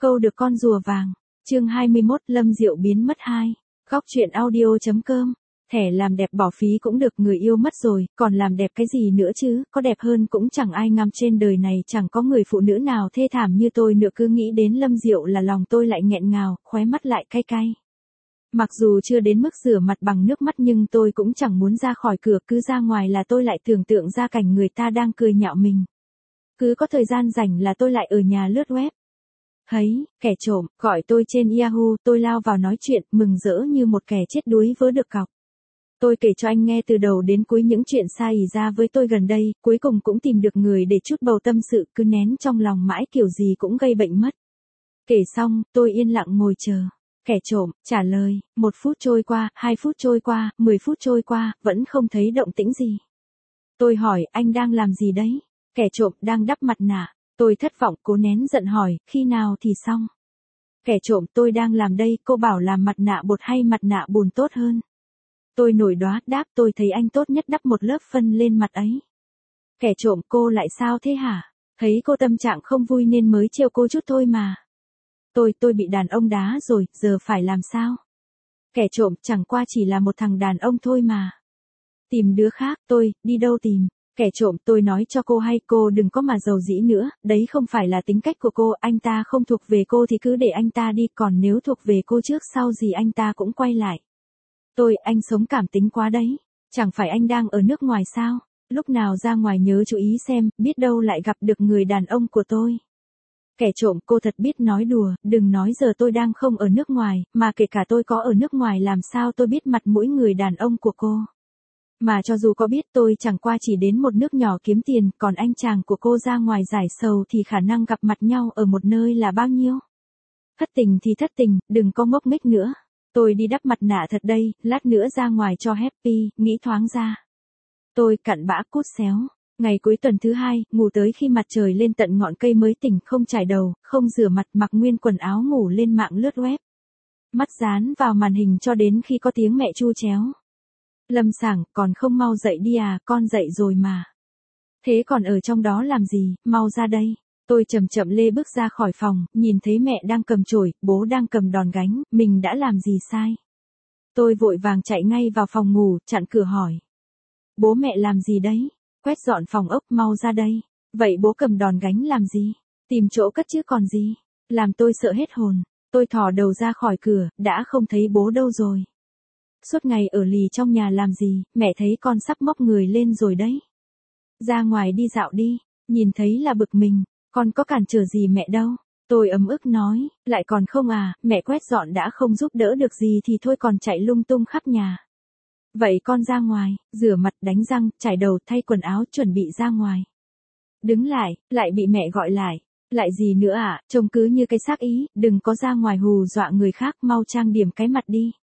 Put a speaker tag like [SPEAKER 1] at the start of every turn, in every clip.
[SPEAKER 1] Câu được con rùa vàng. Chương 21, Lâm Diệu biến mất 2. Góc truyện audio.com. Thẻ làm đẹp bỏ phí cũng được, người yêu mất rồi, còn làm đẹp cái gì nữa chứ, có đẹp hơn cũng chẳng ai ngắm, trên đời này chẳng có người phụ nữ nào thê thảm như tôi nữa. Cứ nghĩ đến Lâm Diệu là lòng tôi lại nghẹn ngào, khóe mắt lại cay cay. Mặc dù chưa đến mức rửa mặt bằng nước mắt nhưng tôi cũng chẳng muốn ra khỏi cửa, cứ ra ngoài là tôi lại tưởng tượng ra cảnh người ta đang cười nhạo mình. Cứ có thời gian rảnh là tôi lại ở nhà lướt web. Thấy, kẻ trộm, gọi tôi trên Yahoo, tôi lao vào nói chuyện, mừng rỡ như một kẻ chết đuối vớ được cọc. Tôi kể cho anh nghe từ đầu đến cuối những chuyện xảy ra với tôi gần đây, cuối cùng cũng tìm được người để trút bầu tâm sự, cứ nén trong lòng mãi kiểu gì cũng gây bệnh mất. Kể xong, tôi yên lặng ngồi chờ. Kẻ trộm, trả lời, 1 phút trôi qua, 2 phút trôi qua, 10 phút trôi qua, vẫn không thấy động tĩnh gì. Tôi hỏi, anh đang làm gì đấy? Kẻ trộm, đang đắp mặt nạ. Tôi thất vọng, cố nén giận hỏi, khi nào thì xong? Kẻ trộm, tôi đang làm đây, cô bảo làm mặt nạ bột hay mặt nạ bùn tốt hơn? Tôi nổi đoá, đáp, tôi thấy anh tốt nhất đắp một lớp phân lên mặt ấy. Kẻ trộm, cô lại sao thế hả? Thấy cô tâm trạng không vui nên mới trêu cô chút thôi mà. Tôi bị đàn ông đá rồi, giờ phải làm sao? Kẻ trộm, chẳng qua chỉ là một thằng đàn ông thôi mà. Tìm đứa khác, đi đâu tìm? Kẻ trộm, tôi nói cho cô hay, cô đừng có mà giàu dĩ nữa, đấy không phải là tính cách của cô, anh ta không thuộc về cô thì cứ để anh ta đi, còn nếu thuộc về cô trước sau gì anh ta cũng quay lại. Anh sống cảm tính quá đấy, chẳng phải anh đang ở nước ngoài sao? Lúc nào ra ngoài nhớ chú ý xem, biết đâu lại gặp được người đàn ông của tôi. Kẻ trộm, cô thật biết nói đùa, đừng nói giờ tôi đang không ở nước ngoài, mà kể cả tôi có ở nước ngoài làm sao tôi biết mặt mũi người đàn ông của cô. Mà cho dù có biết, tôi chẳng qua chỉ đến một nước nhỏ kiếm tiền, còn anh chàng của cô ra ngoài giải sầu thì khả năng gặp mặt nhau ở một nơi là bao nhiêu? Thất tình thì thất tình, đừng có ngốc nghếch nữa. Tôi đi đắp mặt nạ thật đây, lát nữa ra ngoài cho happy, nghĩ thoáng ra. Tôi cặn bã cút xéo. Ngày cuối tuần thứ 2, ngủ tới khi mặt trời lên tận ngọn cây mới tỉnh, không chải đầu, không rửa mặt, mặc nguyên quần áo ngủ lên mạng lướt web. Mắt dán vào màn hình cho đến khi có tiếng mẹ chu chéo. Lâm Sảng, còn không mau dậy đi à, con dậy rồi mà. Thế còn ở trong đó làm gì, mau ra đây. Tôi chậm chậm lê bước ra khỏi phòng, nhìn thấy mẹ đang cầm chổi, bố đang cầm đòn gánh, mình đã làm gì sai? Tôi vội vàng chạy ngay vào phòng ngủ, chặn cửa hỏi. Bố mẹ làm gì đấy? Quét dọn phòng ốc, mau ra đây. Vậy bố cầm đòn gánh làm gì? Tìm chỗ cất chứ còn gì? Làm tôi sợ hết hồn. Tôi thò đầu ra khỏi cửa, đã không thấy bố đâu rồi. Suốt ngày ở lì trong nhà làm gì, mẹ thấy con sắp móc người lên rồi đấy. Ra ngoài đi dạo đi, nhìn thấy là bực mình, con có cản trở gì mẹ đâu. Tôi ấm ức nói, lại còn không à, mẹ quét dọn đã không giúp đỡ được gì thì thôi còn chạy lung tung khắp nhà. Vậy con ra ngoài, rửa mặt, đánh răng, chải đầu, thay quần áo, chuẩn bị ra ngoài. Đứng lại bị mẹ gọi lại. Lại gì nữa à, trông cứ như cái xác ý, đừng có ra ngoài hù dọa người khác, mau trang điểm cái mặt đi.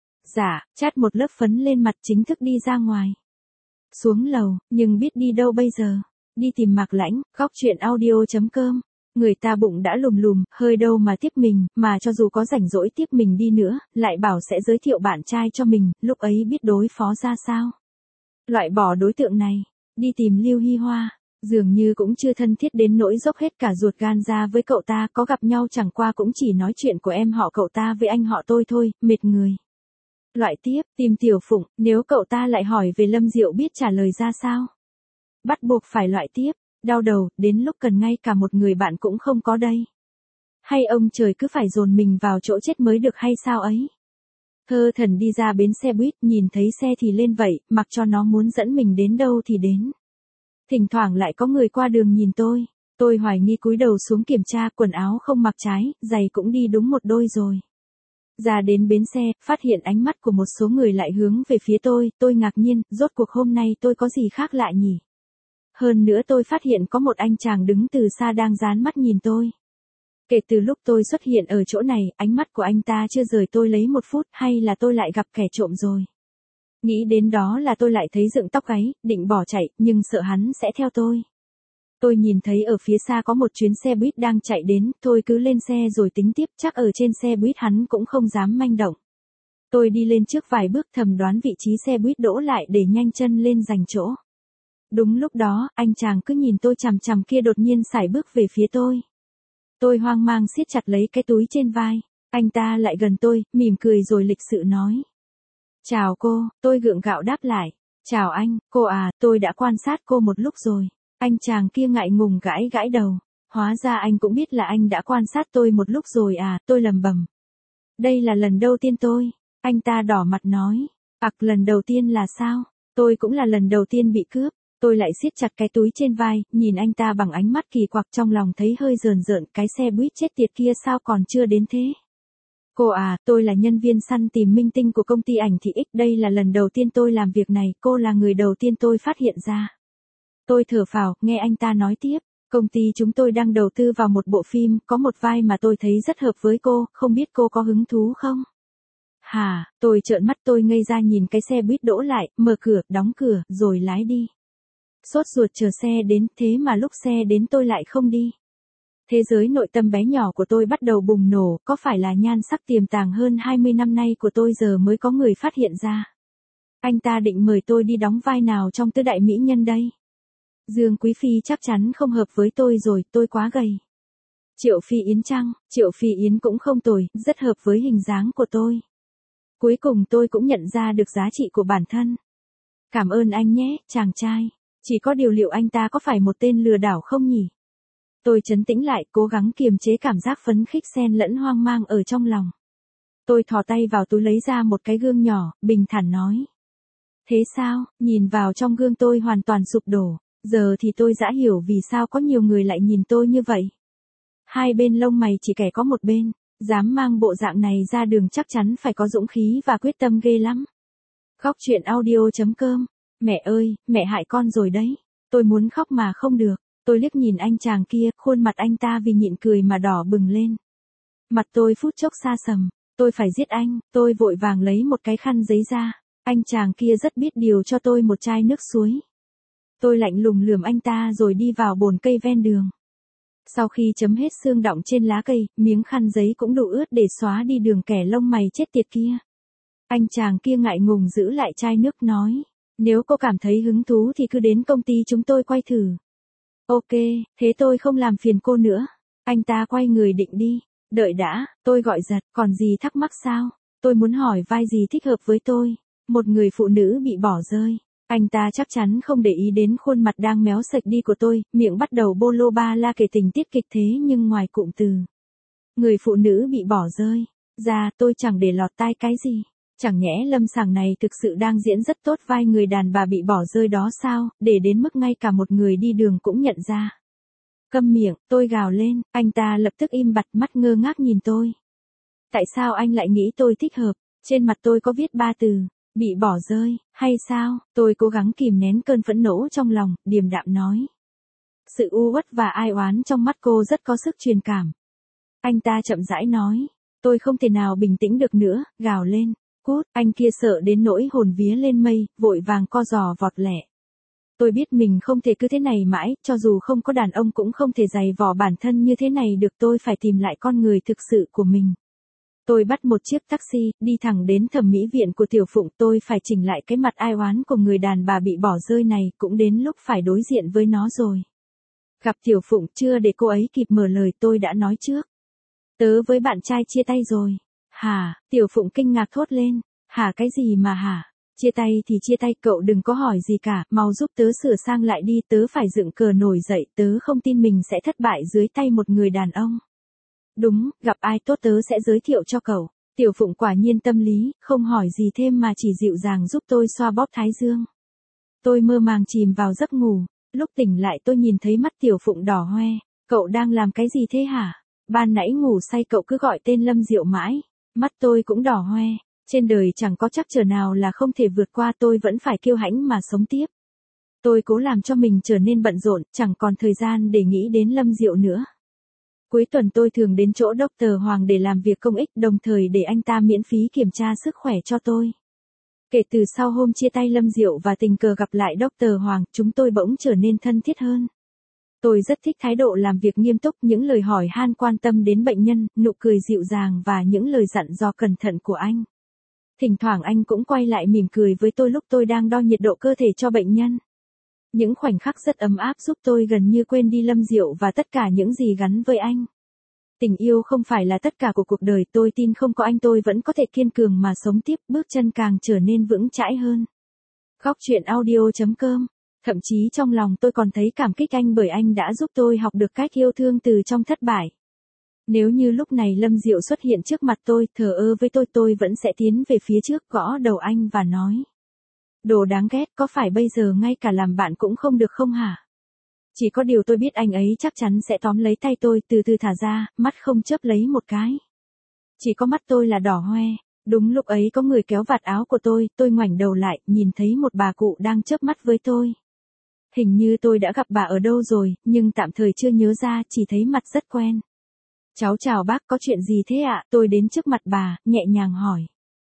[SPEAKER 1] Dạ, chát một lớp phấn lên mặt chính thức đi ra ngoài. Xuống lầu, nhưng biết đi đâu bây giờ? Đi tìm Mạc Lãnh, góc truyện audio.com. Người ta bụng đã lùm lùm, hơi đâu mà tiếp mình, mà cho dù có rảnh rỗi tiếp mình đi nữa, lại bảo sẽ giới thiệu bạn trai cho mình, lúc ấy biết đối phó ra sao. Loại bỏ đối tượng này, đi tìm Lưu Hy Hoa, dường như cũng chưa thân thiết đến nỗi dốc hết cả ruột gan ra với cậu ta, có gặp nhau chẳng qua cũng chỉ nói chuyện của em họ cậu ta với anh họ tôi thôi, mệt người. Loại tiếp, tìm Tiểu Phụng, nếu cậu ta lại hỏi về Lâm Diệu biết trả lời ra sao. Bắt buộc phải loại tiếp, đau đầu, đến lúc cần ngay cả một người bạn cũng không có đây. Hay ông trời cứ phải dồn mình vào chỗ chết mới được hay sao ấy. Thơ thần đi ra bến xe buýt, nhìn thấy xe thì lên vậy, mặc cho nó muốn dẫn mình đến đâu thì đến. Thỉnh thoảng lại có người qua đường nhìn tôi hoài nghi cúi đầu xuống kiểm tra, quần áo không mặc trái, giày cũng đi đúng một đôi rồi. Ra đến bến xe, phát hiện ánh mắt của một số người lại hướng về phía tôi ngạc nhiên, rốt cuộc hôm nay tôi có gì khác lạ nhỉ? Hơn nữa tôi phát hiện có một anh chàng đứng từ xa đang dán mắt nhìn tôi. Kể từ lúc tôi xuất hiện ở chỗ này, ánh mắt của anh ta chưa rời tôi lấy 1 phút, hay là tôi lại gặp kẻ trộm rồi? Nghĩ đến đó là tôi lại thấy dựng tóc gáy, định bỏ chạy, nhưng sợ hắn sẽ theo tôi. Tôi nhìn thấy ở phía xa có một chuyến xe buýt đang chạy đến, thôi cứ lên xe rồi tính tiếp, chắc ở trên xe buýt hắn cũng không dám manh động. Tôi đi lên trước vài bước, thầm đoán vị trí xe buýt đỗ lại để nhanh chân lên giành chỗ. Đúng lúc đó, anh chàng cứ nhìn tôi chằm chằm kia đột nhiên sải bước về phía tôi. Tôi hoang mang siết chặt lấy cái túi trên vai. Anh ta lại gần tôi, mỉm cười rồi lịch sự nói. Chào cô, tôi gượng gạo đáp lại. Chào anh, cô à, tôi đã quan sát cô một lúc rồi. Anh chàng kia ngại ngùng gãi gãi đầu. Hóa ra anh cũng biết là anh đã quan sát tôi một lúc rồi à, tôi lẩm bẩm. Đây là lần đầu tiên tôi. Anh ta đỏ mặt nói. Lần đầu tiên là sao? Tôi cũng là lần đầu tiên bị cướp. Tôi lại siết chặt cái túi trên vai, nhìn anh ta bằng ánh mắt kỳ quặc, trong lòng thấy hơi rờn rợn, cái xe buýt chết tiệt kia sao còn chưa đến thế? Cô à, tôi là nhân viên săn tìm minh tinh của công ty ảnh thị X, đây là lần đầu tiên tôi làm việc này, cô là người đầu tiên tôi phát hiện ra. Tôi thở phào, nghe anh ta nói tiếp, công ty chúng tôi đang đầu tư vào một bộ phim, có một vai mà tôi thấy rất hợp với cô, không biết cô có hứng thú không? Hả, tôi trợn mắt, tôi ngây ra nhìn cái xe buýt đỗ lại, mở cửa, đóng cửa, rồi lái đi. Sốt ruột chờ xe đến, thế mà lúc xe đến tôi lại không đi. Thế giới nội tâm bé nhỏ của tôi bắt đầu bùng nổ, có phải là nhan sắc tiềm tàng hơn 20 năm nay của tôi giờ mới có người phát hiện ra. Anh ta định mời tôi đi đóng vai nào trong tứ đại mỹ nhân đây? Dương Quý Phi chắc chắn không hợp với tôi rồi, tôi quá gầy. Triệu Phi Yến chăng? Triệu Phi Yến cũng không tồi, rất hợp với hình dáng của tôi. Cuối cùng tôi cũng nhận ra được giá trị của bản thân. Cảm ơn anh nhé, chàng trai. Chỉ có điều liệu anh ta có phải một tên lừa đảo không nhỉ? Tôi trấn tĩnh lại, cố gắng kiềm chế cảm giác phấn khích xen lẫn hoang mang ở trong lòng. Tôi thò tay vào túi lấy ra một cái gương nhỏ, bình thản nói. Thế sao? Nhìn vào trong gương tôi hoàn toàn sụp đổ. Giờ thì tôi đã hiểu vì sao có nhiều người lại nhìn tôi như vậy. Hai bên lông mày chỉ kẻ có một bên. Dám mang bộ dạng này ra đường chắc chắn phải có dũng khí và quyết tâm ghê lắm. Góc truyện audio.com. Mẹ ơi, mẹ hại con rồi đấy. Tôi muốn khóc mà không được. Tôi liếc nhìn anh chàng kia, khuôn mặt anh ta vì nhịn cười mà đỏ bừng lên. Mặt tôi phút chốc xa sầm. Tôi phải giết anh. Tôi vội vàng lấy một cái khăn giấy ra. Anh chàng kia rất biết điều cho tôi một chai nước suối. Tôi lạnh lùng lườm anh ta rồi đi vào bồn cây ven đường. Sau khi chấm hết xương đọng trên lá cây, miếng khăn giấy cũng đủ ướt để xóa đi đường kẻ lông mày chết tiệt kia. Anh chàng kia ngại ngùng giữ lại chai nước nói. Nếu cô cảm thấy hứng thú thì cứ đến công ty chúng tôi quay thử. Ok, thế tôi không làm phiền cô nữa. Anh ta quay người định đi. Đợi đã, tôi gọi giật, còn gì thắc mắc sao? Tôi muốn hỏi vai gì thích hợp với tôi. Một người phụ nữ bị bỏ rơi. Anh ta chắc chắn không để ý đến khuôn mặt đang méo sạch đi của tôi, miệng bắt đầu bô lô ba la kể tình tiết kịch thế nhưng ngoài cụm từ. Người phụ nữ bị bỏ rơi. Ra tôi chẳng để lọt tai cái gì. Chẳng nhẽ Lâm Sàng này thực sự đang diễn rất tốt vai người đàn bà bị bỏ rơi đó sao, để đến mức ngay cả một người đi đường cũng nhận ra. Câm miệng, tôi gào lên, anh ta lập tức im bặt mắt ngơ ngác nhìn tôi. Tại sao anh lại nghĩ tôi thích hợp? Trên mặt tôi có viết 3 từ, bị bỏ rơi, hay sao? Tôi cố gắng kìm nén cơn phẫn nộ trong lòng, điềm đạm nói. Sự u uất và ai oán trong mắt cô rất có sức truyền cảm. Anh ta chậm rãi nói, tôi không thể nào bình tĩnh được nữa, gào lên. Cút, anh kia sợ đến nỗi hồn vía lên mây, vội vàng co giò vọt lẹ. Tôi biết mình không thể cứ thế này mãi, cho dù không có đàn ông cũng không thể giày vò bản thân như thế này được, tôi phải tìm lại con người thực sự của mình. Tôi bắt một chiếc taxi, đi thẳng đến thẩm mỹ viện của Tiểu Phụng, tôi phải chỉnh lại cái mặt ai oán của người đàn bà bị bỏ rơi này, cũng đến lúc phải đối diện với nó rồi. Gặp Tiểu Phụng chưa để cô ấy kịp mở lời tôi đã nói trước. Tớ với bạn trai chia tay rồi. Hả, Tiểu Phụng kinh ngạc thốt lên. Hả cái gì mà hả? Chia tay thì chia tay, cậu đừng có hỏi gì cả, mau giúp tớ sửa sang lại đi, tớ phải dựng cờ nổi dậy, tớ không tin mình sẽ thất bại dưới tay một người đàn ông. Đúng, gặp ai tốt tớ sẽ giới thiệu cho cậu. Tiểu Phụng quả nhiên tâm lý, không hỏi gì thêm mà chỉ dịu dàng giúp tôi xoa bóp thái dương. Tôi mơ màng chìm vào giấc ngủ, lúc tỉnh lại tôi nhìn thấy mắt Tiểu Phụng đỏ hoe. Cậu đang làm cái gì thế hả? Ban nãy ngủ say cậu cứ gọi tên Lâm Diệu mãi. Mắt tôi cũng đỏ hoe. Trên đời chẳng có trắc trở nào là không thể vượt qua, tôi vẫn phải kiêu hãnh mà sống tiếp. Tôi cố làm cho mình trở nên bận rộn, chẳng còn thời gian để nghĩ đến Lâm Diệu nữa. Cuối tuần tôi thường đến chỗ Dr. Hoàng để làm việc công ích, đồng thời để anh ta miễn phí kiểm tra sức khỏe cho tôi. Kể từ sau hôm chia tay Lâm Diệu và tình cờ gặp lại Dr. Hoàng, chúng tôi bỗng trở nên thân thiết hơn. Tôi rất thích thái độ làm việc nghiêm túc, những lời hỏi han quan tâm đến bệnh nhân, nụ cười dịu dàng và những lời dặn dò cẩn thận của anh. Thỉnh thoảng anh cũng quay lại mỉm cười với tôi lúc tôi đang đo nhiệt độ cơ thể cho bệnh nhân. Những khoảnh khắc rất ấm áp giúp tôi gần như quên đi Lâm Diệu và tất cả những gì gắn với anh. Tình yêu không phải là tất cả của cuộc đời, tôi tin không có anh tôi vẫn có thể kiên cường mà sống tiếp, bước chân càng trở nên vững chãi hơn. Góc truyện audio.com. Thậm chí trong lòng tôi còn thấy cảm kích anh bởi anh đã giúp tôi học được cách yêu thương từ trong thất bại. Nếu như lúc này Lâm Diệu xuất hiện trước mặt tôi, thờ ơ với tôi vẫn sẽ tiến về phía trước gõ đầu anh và nói. Đồ đáng ghét, có phải bây giờ ngay cả làm bạn cũng không được không hả? Chỉ có điều tôi biết anh ấy chắc chắn sẽ tóm lấy tay tôi, từ từ thả ra, mắt không chớp lấy một cái. Chỉ có mắt tôi là đỏ hoe. Đúng lúc ấy có người kéo vạt áo của tôi ngoảnh đầu lại, nhìn thấy một bà cụ đang chớp mắt với tôi. Hình như tôi đã gặp bà ở đâu rồi, nhưng tạm thời chưa nhớ ra, chỉ thấy mặt rất quen. Cháu chào bác, có chuyện gì thế ạ? Tôi đến trước mặt bà, nhẹ nhàng hỏi.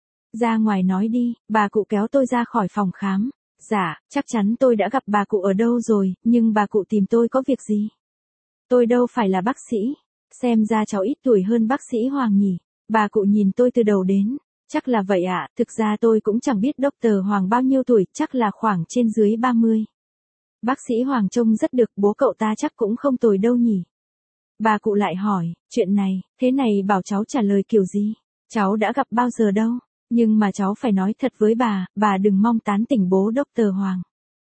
[SPEAKER 1] Ra ngoài nói đi, bà cụ kéo tôi ra khỏi phòng khám. Dạ, chắc chắn tôi đã gặp bà cụ ở đâu rồi, nhưng bà cụ tìm tôi có việc gì? Tôi đâu phải là bác sĩ. Xem ra cháu ít tuổi hơn bác sĩ Hoàng nhỉ. Bà cụ nhìn tôi từ đầu đến. Chắc là vậy ạ, thực ra tôi cũng chẳng biết Dr. Hoàng bao nhiêu tuổi, chắc là khoảng trên dưới 30. Bác sĩ Hoàng trông rất được, bố cậu ta chắc cũng không tồi đâu nhỉ. Bà cụ lại hỏi, chuyện này, thế này bảo cháu trả lời kiểu gì? Cháu đã gặp bao giờ đâu, nhưng mà cháu phải nói thật với bà đừng mong tán tỉnh bố Dr. Hoàng.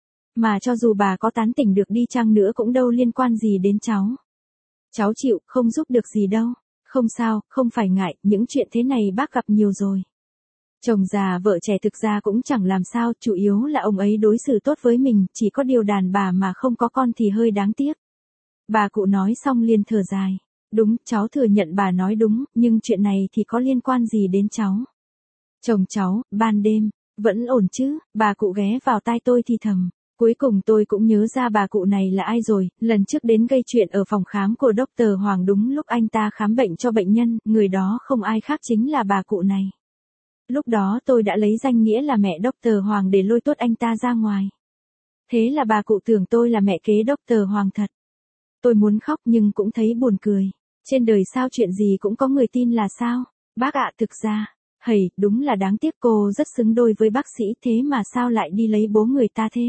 [SPEAKER 1] Mà cho dù bà có tán tỉnh được đi chăng nữa cũng đâu liên quan gì đến cháu. Cháu chịu, không giúp được gì đâu. Không sao, không phải ngại, những chuyện thế này bác gặp nhiều rồi. Chồng già vợ trẻ thực ra cũng chẳng làm sao, chủ yếu là ông ấy đối xử tốt với mình, chỉ có điều đàn bà mà không có con thì hơi đáng tiếc. Bà cụ nói xong liền thở dài. Đúng, cháu thừa nhận bà nói đúng, nhưng chuyện này thì có liên quan gì đến cháu? Chồng cháu, ban đêm, vẫn ổn chứ? Bà cụ ghé vào tai tôi thì thầm. Cuối cùng tôi cũng nhớ ra bà cụ này là ai rồi, lần trước đến gây chuyện ở phòng khám của Dr. Hoàng đúng lúc anh ta khám bệnh cho bệnh nhân, người đó không ai khác chính là bà cụ này. Lúc đó tôi đã lấy danh nghĩa là mẹ Dr. Hoàng để lôi tuốt anh ta ra ngoài. Thế là bà cụ tưởng tôi là mẹ kế Dr. Hoàng thật. Tôi muốn khóc nhưng cũng thấy buồn cười. Trên đời sao chuyện gì cũng có người tin là sao? Bác ạ, thực ra, đúng là đáng tiếc, cô rất xứng đôi với bác sĩ, thế mà sao lại đi lấy bố người ta thế?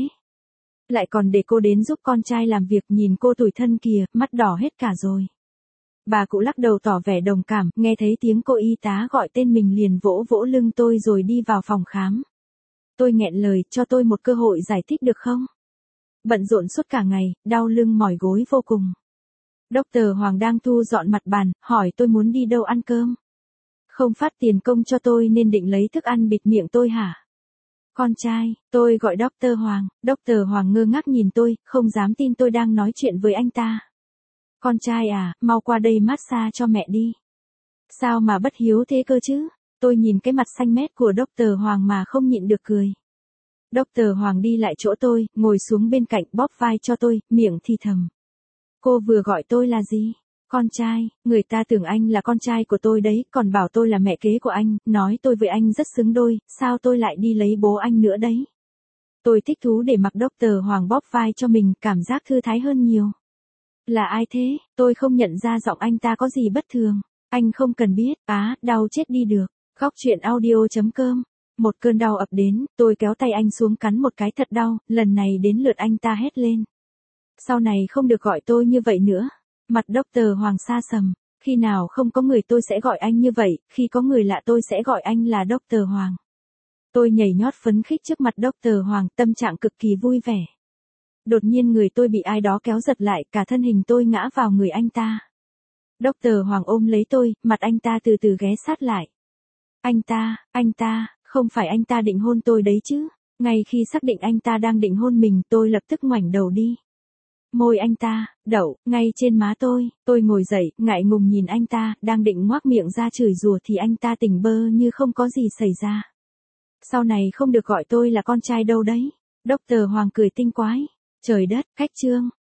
[SPEAKER 1] Lại còn để cô đến giúp con trai làm việc, nhìn cô tủi thân kìa, mắt đỏ hết cả rồi. Bà cụ lắc đầu tỏ vẻ đồng cảm, nghe thấy tiếng cô y tá gọi tên mình liền vỗ vỗ lưng tôi rồi đi vào phòng khám. Tôi nghẹn lời, cho tôi một cơ hội giải thích được không? Bận rộn suốt cả ngày, đau lưng mỏi gối vô cùng. Dr. Hoàng đang thu dọn mặt bàn, hỏi tôi muốn đi đâu ăn cơm. Không phát tiền công cho tôi nên định lấy thức ăn bịt miệng tôi hả? Con trai, tôi gọi Dr. Hoàng. Dr. Hoàng ngơ ngác nhìn tôi, không dám tin tôi đang nói chuyện với anh ta. Con trai à, mau qua đây massage cho mẹ đi. Sao mà bất hiếu thế cơ chứ? Tôi nhìn cái mặt xanh mét của Dr. Hoàng mà không nhịn được cười. Dr. Hoàng đi lại chỗ tôi, ngồi xuống bên cạnh bóp vai cho tôi, miệng thì thầm. Cô vừa gọi tôi là gì? Con trai, người ta tưởng anh là con trai của tôi đấy, còn bảo tôi là mẹ kế của anh, nói tôi với anh rất xứng đôi, sao tôi lại đi lấy bố anh nữa đấy? Tôi thích thú để mặc Dr. Hoàng bóp vai cho mình, cảm giác thư thái hơn nhiều. Là ai thế? Tôi không nhận ra giọng anh ta có gì bất thường. Anh không cần biết, đau chết đi được. Góc truyện audio.com. Một cơn đau ập đến, tôi kéo tay anh xuống cắn một cái thật đau, lần này đến lượt anh ta hét lên. Sau này không được gọi tôi như vậy nữa. Mặt Dr. Hoàng xa sầm, khi nào không có người tôi sẽ gọi anh như vậy, khi có người lạ tôi sẽ gọi anh là Dr. Hoàng. Tôi nhảy nhót phấn khích trước mặt Dr. Hoàng, tâm trạng cực kỳ vui vẻ. Đột nhiên người tôi bị ai đó kéo giật lại, cả thân hình tôi ngã vào người anh ta. Dr. Hoàng ôm lấy tôi, mặt anh ta từ từ ghé sát lại. Anh ta, không phải anh ta định hôn tôi đấy chứ? Ngay khi xác định anh ta đang định hôn mình, tôi lập tức ngoảnh đầu đi. Môi anh ta, đậu, ngay trên má tôi ngồi dậy, ngại ngùng nhìn anh ta, đang định ngoác miệng ra chửi rủa thì anh ta tỉnh bơ như không có gì xảy ra. Sau này không được gọi tôi là con trai đâu đấy. Dr. Hoàng cười tinh quái. Trời đất, khách trương,